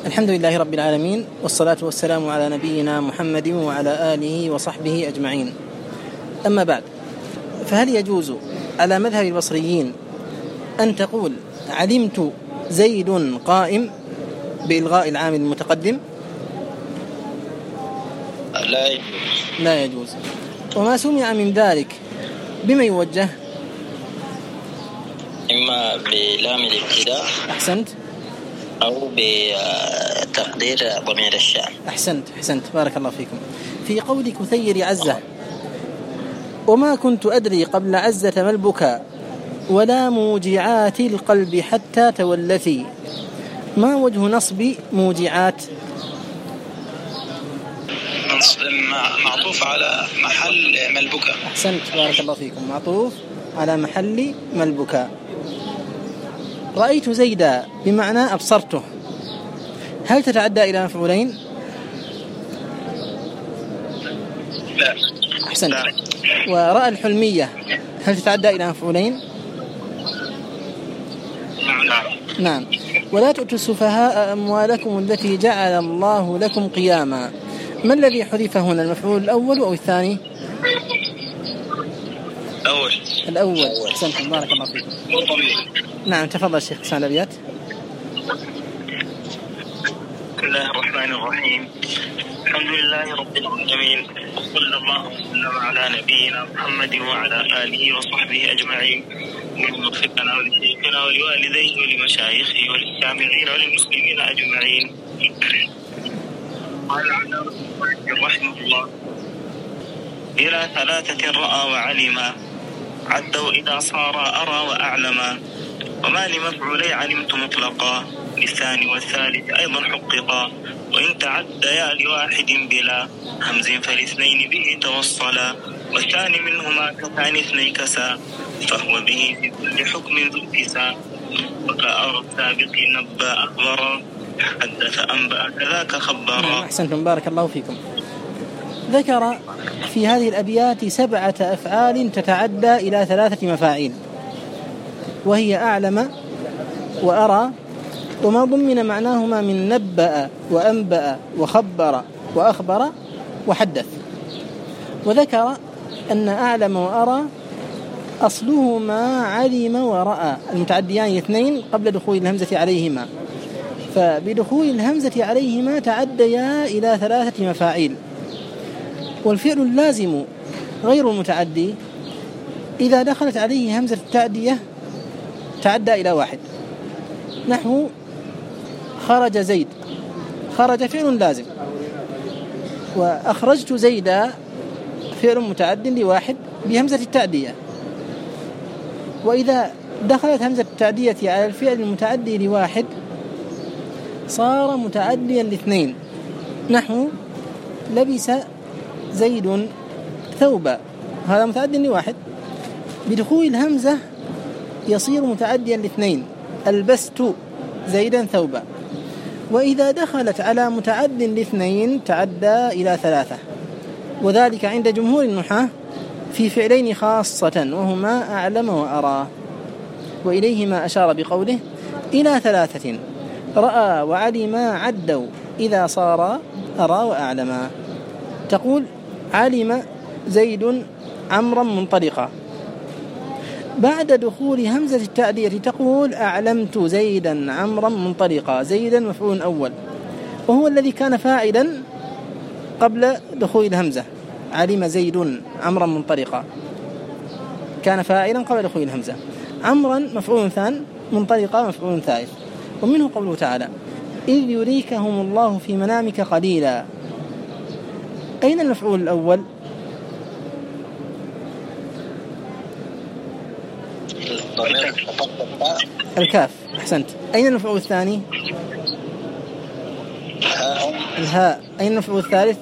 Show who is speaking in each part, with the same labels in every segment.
Speaker 1: الحمد لله رب العالمين، والصلاة والسلام على نبينا محمد وعلى آله وصحبه أجمعين. أما بعد، فهل يجوز على مذهب البصريين أن تقول علمت زيد قائم بإلغاء العامل المتقدم؟ لا يجوز. وما سمع من ذلك بما يوجه؟
Speaker 2: إما بلام الابتداء
Speaker 1: أحسنت،
Speaker 2: أو بتقدير ضمير الشأن.
Speaker 1: أحسنت بارك الله فيكم. في قول كثير عزة: وما كنت أدري قبل عزة ما البكاء ولا موجعات القلب حتى تولتي، ما وجه نصب موجعات؟
Speaker 3: معطوف على محل ملبكة.
Speaker 1: أحسنت بارك الله فيكم، معطوف على محل ملبكة. رأيت زيدا بمعنى أبصرته، هل تتعدى إلى مفعولين؟
Speaker 3: لا.
Speaker 1: أحسنت. ورأى الحلمية، هل تتعدى إلى مفعولين؟ نعم. ولا تؤتوا السفهاء أموالكم التي جعل الله لكم قياما، ما الذي حذف هنا، المفعول الأول أو الثاني؟ الأول. أحسنت بارك الله فيكم. نعم تفضل الشيخ حسان الأبيات.
Speaker 4: بسم الله الرحمن الرحيم، الحمد لله رب العالمين، وصلى الله وسلم على نبينا محمد وعلى آله وصحبه أجمعين. اللهم اغفر لنا ولشيخنا ولوالديه ولمشايخه وللسامعين وللمسلمين أجمعين. قال رحمه الله: إلى ثلاثة رأى وعلما، عدوا إذا صار أرى وأعلما، وما لمفعولي علمت مطلقا، للثاني والثالث أيضا حققا، وإن تعديا لواحد بلا همز فالاثنين به توصلا، والثاني منهما كثاني اثني كسا، فهو به في كل حكم ذو اتسا، وكأرى السابق نبأ أخبرا، حدث أنبأ كذاك خبرا.
Speaker 1: أحسنتم بارك الله فيكم. ذكر في هذه الأبيات 7 أفعال تتعدى إلى 3 مفاعيل، وهي أعلم وأرى وما ضمن معناهما من نبأ وأنبأ وخبر وأخبر وحدث. وذكر أن أعلم وأرى أصلهما علم ورأى، المتعديان 2 قبل دخول الهمزة عليهما، فبدخول الهمزة عليهما تعديا إلى 3 مفاعيل. والفعل اللازم غير المتعدي إذا دخلت عليه همزة التعدية تعدى إلى 1، نحو خرج زيد، خرج فعل لازم، وأخرجت زيدا فعل متعد ل1 بهمزة التعدية. وإذا دخلت همزة التعدية على الفعل المتعدي ل1 صار متعديا ل2، نحو لبس زيد ثوبا، هذا متعد ل1، بدخول الهمزة يصير متعديا ل2، ألبست زيدا ثوبا. وإذا دخلت على متعد ل2 تعدى إلى 3، وذلك عند جمهور النحاة في فعلين خاصة، وهما أعلم وأرى، وإليهما أشار بقوله: إلى 3 رأى وعلما عدوا إذا صار أرى وأعلما. تقول: علم زيد عمرا منطلقا، بعد دخول همزة التعدية تقول: أعلمت زيدا عمرا منطلقا. زيدا مفعول أول، وهو الذي كان فاعلا قبل دخول الهمزة. علم زيد عمرا منطلقا كان فاعلا قبل دخول الهمزة. عمرا مفعول ثان، منطلقا مفعول ثالث. ومنه قوله تعالى: إذ يريكهم الله في منامك قليلا. أين المفعول الأول؟ الكاف. أحسنت. أين المفعول الثاني؟ الهاء. أين المفعول الثالث؟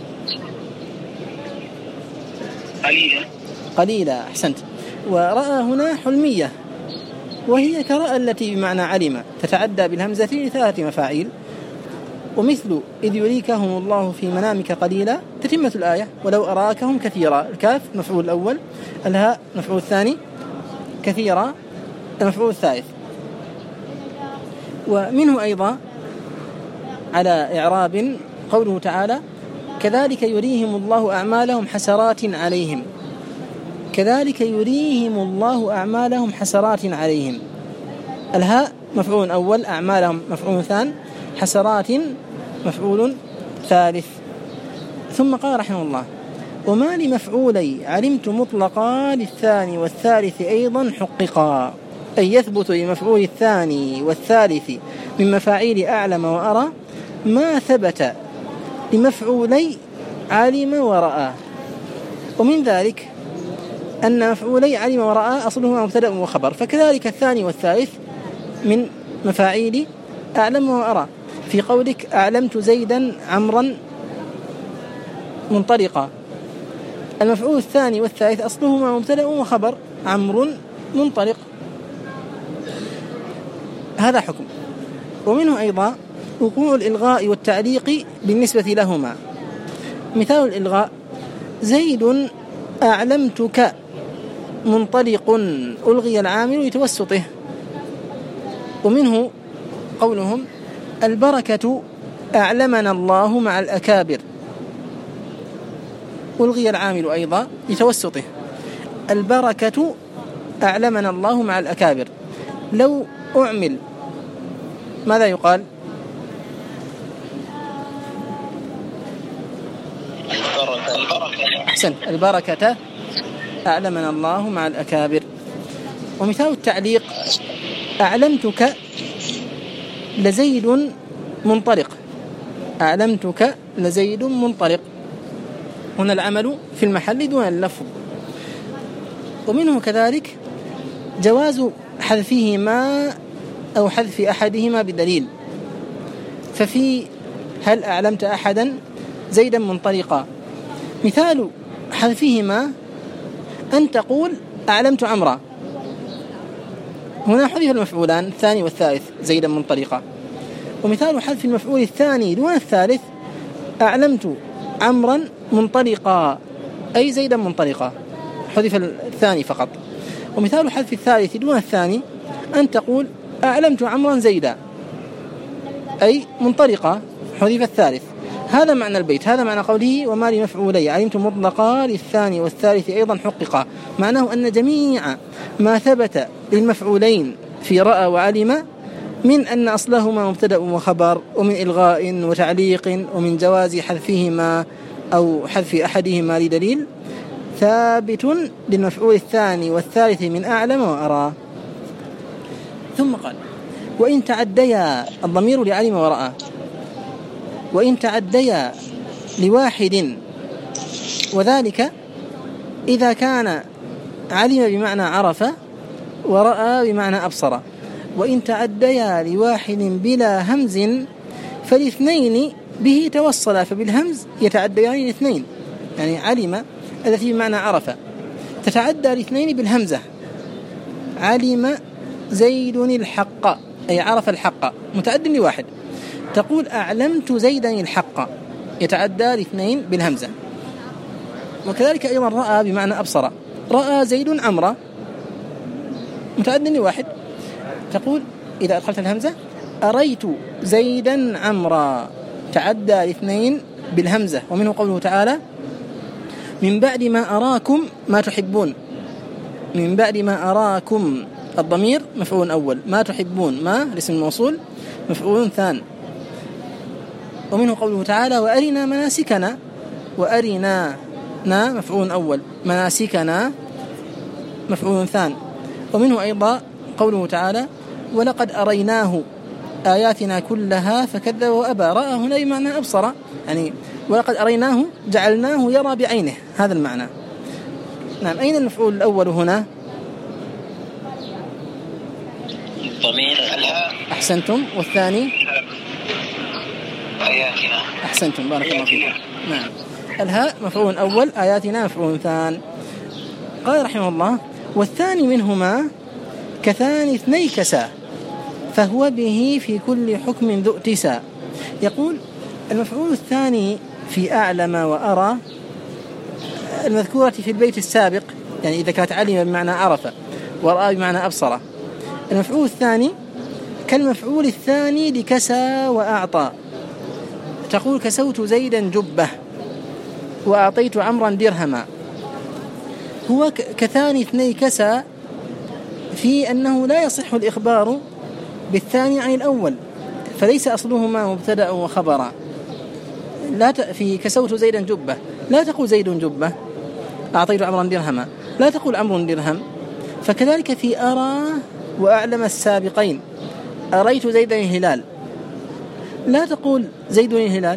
Speaker 1: قليلا. أحسنت. ورأى هنا حلمية، وهي كرأى التي بمعنى علم، تتعدى بالهمزة ل3 مفاعيل. ومثل إذ يريكهم الله في منامك قليلا تتمة الآية: ولو أراكهم كثيرا. الكاف مفعول الأول، الهاء مفعول الثاني، كثيرا المفعول الثالث. ومنه أيضا على إعراب قوله تعالى كذلك يريهم الله أعمالهم حسرات عليهم. كذلك يريهم الله أعمالهم حسرات عليهم. الهاء مفعول أول، أعمالهم مفعول ثاني، حسرات مفعول ثالث. ثم قال رحمه الله وما لمفعولي علمت مطلقا للثاني والثالث أيضا حققا، أي يثبت لمفعول الثاني والثالث من مفاعيل أعلم وأرى ما ثبت لمفعولي علم ورأى. ومن ذلك أن مفعولي علم ورأى أصلهما مبتدأ وخبر، فكذلك الثاني والثالث من مفاعيل أعلم وأرى. في قولك أعلمت زيدا عمرا منطلقا، المفعول الثاني والثالث أصلهما مبتدأ وخبر، عمرو منطلق. هذا حكم. ومنه أيضا وقوع الإلغاء والتعليق بالنسبة لهما. مثال الإلغاء زيد أعلمتك منطلق، ألغي العامل لتوسطه. ومنه قولهم البركة أعلمنا الله مع الأكابر، ألغي العامل أيضا لتوسطه. البركة أعلمنا الله مع الأكابر، لو أعمل ماذا يقال؟ أحسن، البركة أعلمنا الله مع الأكابر. ومثال التعليق أعلمتك لزيد منطلق، أعلمتك لزيد منطلق، هنا العمل في المحل دون اللفظ. ومنه كذلك جواز حذفهما أو حذف أحدهما بدليل. ففي هل أعلمت أحدا زيدا منطلقا، مثال حذفهما أن تقول أعلمت عمرا، هنا حذف المفعولان الثاني والثالث زيدا منطلقا. ومثال حذف المفعول الثاني دون الثالث أعلمت عمرا منطلقا، أي زيدا منطلقا، حذف الثاني فقط. ومثال حذف الثالث دون الثاني أن تقول أعلمت عمرا زيدا، أي منطلقا، حذف الثالث. هذا معنى البيت، هذا معنى قوله وما لمفعولي علمت مطلقا للثاني والثالث أيضا حققا. معناه أن جميع ما ثبت للمفعولين في رأى وعلم من أن أصلهما مبتدأ وخبر، ومن إلغاء وتعليق، ومن جواز حذفهما أو حذف أحدهما لدليل، ثابت للمفعول الثاني والثالث من أعلم وأرى. ثم قال وإن تعديا، الضمير لعلم ورأى، وإن تعديا لواحد، وذلك إذا كان علم بمعنى عرف ورأى بمعنى أبصر. وإن تعديا لواحد بلا همز فالاثنين به توصلا، فبالهمز يتعديان الاثنين، يعني علم التي بمعنى عرف تتعدى الاثنين بالهمزة. علم زيد الحق، أي عرف الحق، متعد لواحد. تقول أعلمت زيدا الحق، يتعدى الاثنين بالهمزة. وكذلك أيضا رأى بمعنى أبصر، رأى زيد عمرا، متعد لواحد. تقول إذا أدخلت الهمزة أريت زيدا عمرا، تعدى الاثنين بالهمزة. ومنه قوله تعالى من بعد ما أراكم ما تحبون، من بعد ما أراكم، الضمير مفعول أول، ما تحبون ما الاسم الموصول مفعول ثان. ومنه قوله تعالى وأرنا مناسكنا، وأرنا مفعول أول، مناسكنا مفعول ثان. ومنه أيضا قوله تعالى ولقد أريناه آياتنا كلها فكذب وأبى. رأى هنا بمعنى أبصر، يعني ولقد أريناه جعلناه يرى بعينه، هذا المعنى. نعم. أين المفعول الأول هنا؟
Speaker 2: ضمير
Speaker 1: أحسنتم. والثاني
Speaker 2: آياتنا.
Speaker 1: أحسنتم، بارك الله فيكم. نعم. الهاء مفعول أول، آياتنا مفعول ثان. قال رحمه الله والثاني منهما كثاني اثني كسا، فهو به في كل حكم ذو ائتسا. يقول المفعول الثاني في أعلم وأرى المذكورة في البيت السابق، يعني إذا كانت علم بمعنى عرف ورأى بمعنى أبصر، المفعول الثاني كالمفعول الثاني لكسى وأعطى، تقول كسوت زيدا جبة وأعطيت عمرا درهما. هو كثاني اثني كسى في أنه لا يصح الإخبار بالثاني عن الأول، فليس أصلهما مبتدأ وخبرا. في كسوت زيدا جبة لا تقول زيد جبة، أعطيت عمرا درهما لا تقول عمرو درهم. فكذلك في أرى وأعلم السابقين، أريت زيدا الهلال لا تقول زيد الهلال،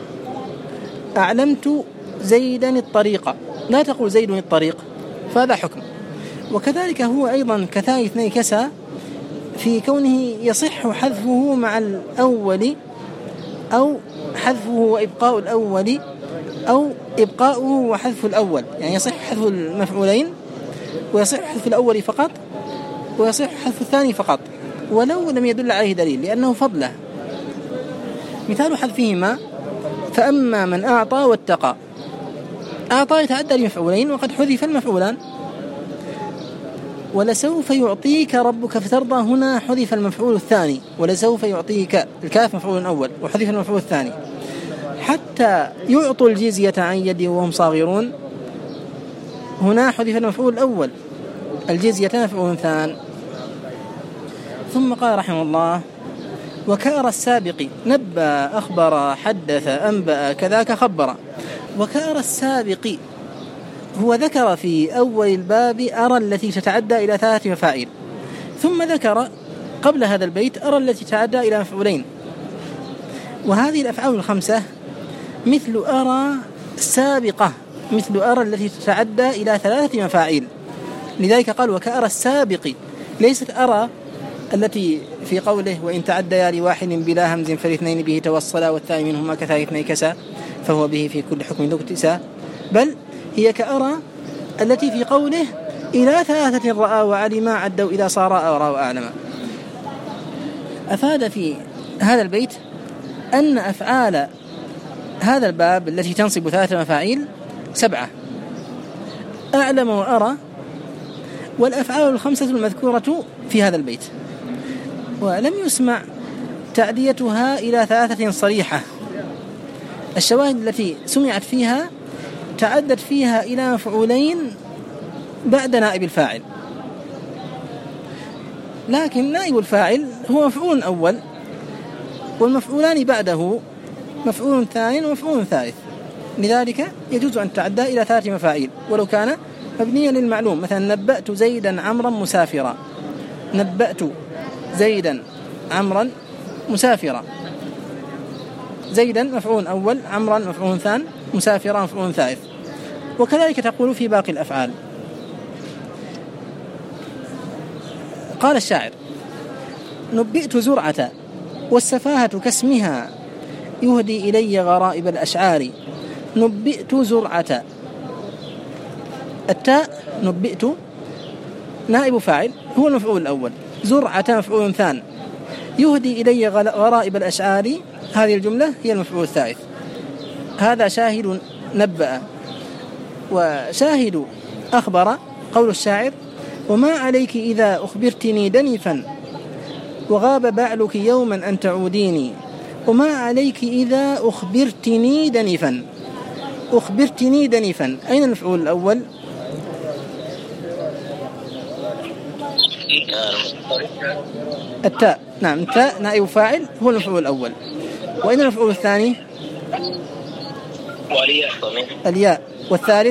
Speaker 1: أعلمت زيدا الطريق لا تقول زيد الطريق، فهذا حكم. وكذلك هو أيضا كثاني اثني كسى في كونه يصح حذفه مع الأول أو حذفه وإبقاء الأول أو إبقاؤه وحذف الأول، يعني يصح حذف المفعولين ويصح حذف الأول فقط ويصح حذف الثاني فقط ولو لم يدل عليه دليل لأنه فضله. مثال حذفهما فأما من أعطى واتقى، أعطى يتعدى لمفعولين وقد حذف المفعولان. ولسوف يعطيك ربك فترضى، هنا حذف المفعول الثاني، ولسوف يعطيك الكاف مفعول أول وحذف المفعول الثاني. حتى يعطوا الجزية عن يد وهم صاغرون، هنا حذف المفعول الأول، الجزية مفعول ثان. ثم قال رحمه الله وكأر السابق نبى أخبر حدث أنبأ كذاك خبر. وكأر السابق هو ذكر في أول الباب أرى التي تتعدى إلى 3 مفاعيل، ثم ذكر قبل هذا البيت أرى التي تتعدى إلى مفعولين. وهذه الأفعال ال5 مثل أرى السابقة مثل أرى التي تتعدى إلى 3 مفاعيل، لذلك قال وكأرى السابق، ليست أرى التي في قوله وإن تعديا لواحد بلا همز فالاثنين به توصلا والثاني منهما كثاني اثني كسى فهو به في كل حكم ذو اكتساء، بل هي كأرى التي في قوله إلى 3 رأى وعلما عدوا إذا صار أرى وأعلم. أفاد في هذا البيت أن أفعال هذا الباب التي تنصب 3 مفاعيل 7، أعلم وأرى، والأفعال ال5 المذكورة في هذا البيت. ولم يسمع تعديتها إلى 3 صريحة. الشواهد التي سمعت فيها تعدت فيها إلى مفعولين بعد نائب الفاعل، لكن نائب الفاعل هو مفعول أول والمفعولان بعده مفعول ثاني ومفعول ثالث، لذلك يجوز أن تعدى إلى 3 مفاعيل ولو كان مبنيا للمعلوم. مثلا نبأت زيدا عمرا مسافرا، نبأت زيدا عمرا مسافرا، زيدا مفعول أول، عمرا مفعول ثان، مسافرا مفعول ثالث. وكذلك تقول في باقي الأفعال. قال الشاعر نبئت زرعة والسفاهة كاسمها يهدي إلي غرائب الأشعار. نبئت زرعة، التاء نبئت نائب فاعل هو المفعول الأول، زرعة مفعول ثان، يهدي إلي غرائب الأشعار هذه الجملة هي المفعول الثالث. هذا شاهد نبأ. وشاهد أخبر قول الشاعر وما عليك إذا أخبرتني دنفا وغاب بعلك يوما أن تعوديني. وما عليك إذا أخبرتني دنفا، أخبرتني دنفا، أين المفعول الأول؟ التاء، نعم التاء نائب فاعل هو المفعول الأول. وأين المفعول الثاني؟ الياء. والثالث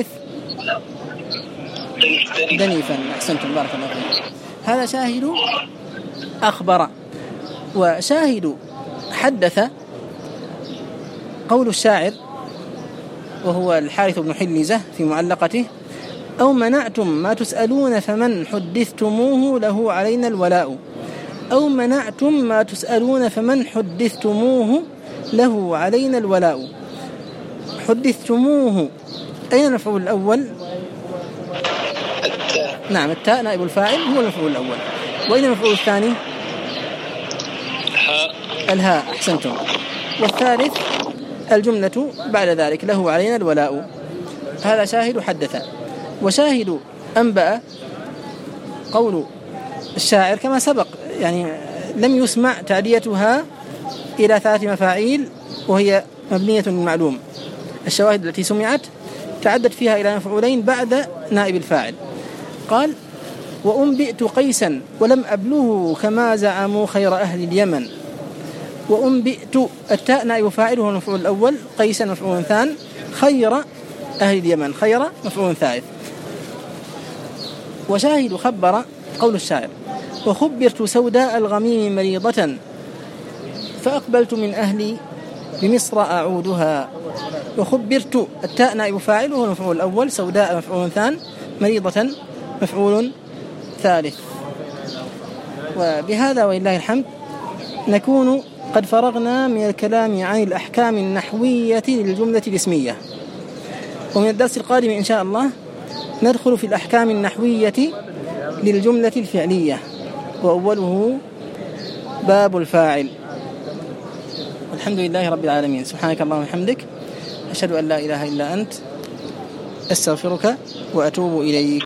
Speaker 1: دنيفا. أحسنتم بارك الله فيكم. هذا شاهد أخبر. وشاهد حدث قول الشاعر وهو الحارث بن حلزة في معلقته أو منعتم ما تسألون فمن حدثتموه له علينا الولاء. أو منعتم ما تسألون فمن حدثتموه له علينا الولاء. حدثتموه، أين المفعول الأول؟ نعم التاء نائب الفاعل هو المفعول الأول. وأين المفعول الثاني؟ الهاء. أحسنتم. والثالث الجملة بعد ذلك له علينا الولاء. هذا شاهد حدث. وشاهد أنبأ قول الشاعر كما سبق، يعني لم يسمع تعديتها إلى 3 مفاعيل وهي مبنية للمعلوم. الشواهد التي سمعت تعدت فيها إلى مفعولين بعد نائب الفاعل. قال: وأنبئت قيسا ولم أبلغه كما زعموا خير أهل اليمن. وأنبئت التاء نائب فاعل هو المفعول الأول، قيسا مفعول ثان، خير أهل اليمن خير مفعول ثالث. وشاهد خبر قول الشاعر: وخبرت سوداء الغميم مريضة فأقبلت من أهلي بمصر أعودها. وخبرت التاء نائب فاعل وهو المفعول الأول، سوداء مفعول ثان، مريضة مفعول ثالث. وبهذا ولله الحمد نكون قد فرغنا من الكلام عن الأحكام النحوية للجملة الاسمية. ومن الدرس القادم إن شاء الله ندخل في الأحكام النحوية للجملة الفعلية، وأوله باب الفاعل. الحمد لله رب العالمين. سبحانك اللهم وبحمدك، أشهد أن لا إله إلا أنت، أستغفرك وأتوب إليك.